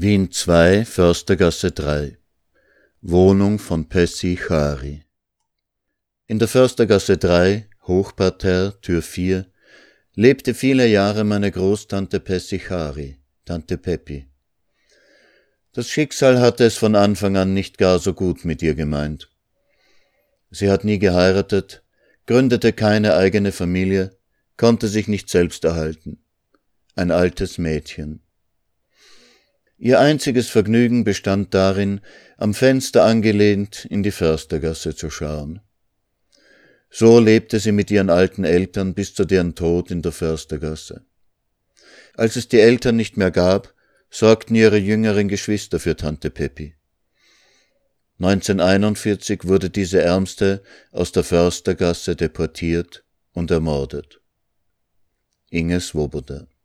Wien 2, Förstergasse 3. Wohnung von Pessi Chari. In der Förstergasse 3, Hochparterre, Tür 4, lebte viele Jahre meine Großtante Pessi Chari, Tante Peppi. Das Schicksal hatte es von Anfang an nicht gar so gut mit ihr gemeint. Sie hat nie geheiratet, gründete keine eigene Familie, konnte sich nicht selbst erhalten. Ein altes Mädchen. Ihr einziges Vergnügen bestand darin, am Fenster angelehnt in die Förstergasse zu schauen. So lebte sie mit ihren alten Eltern bis zu deren Tod in der Förstergasse. Als es die Eltern nicht mehr gab, sorgten ihre jüngeren Geschwister für Tante Peppi. 1941 wurde diese Ärmste aus der Förstergasse deportiert und ermordet. Inge Svoboda.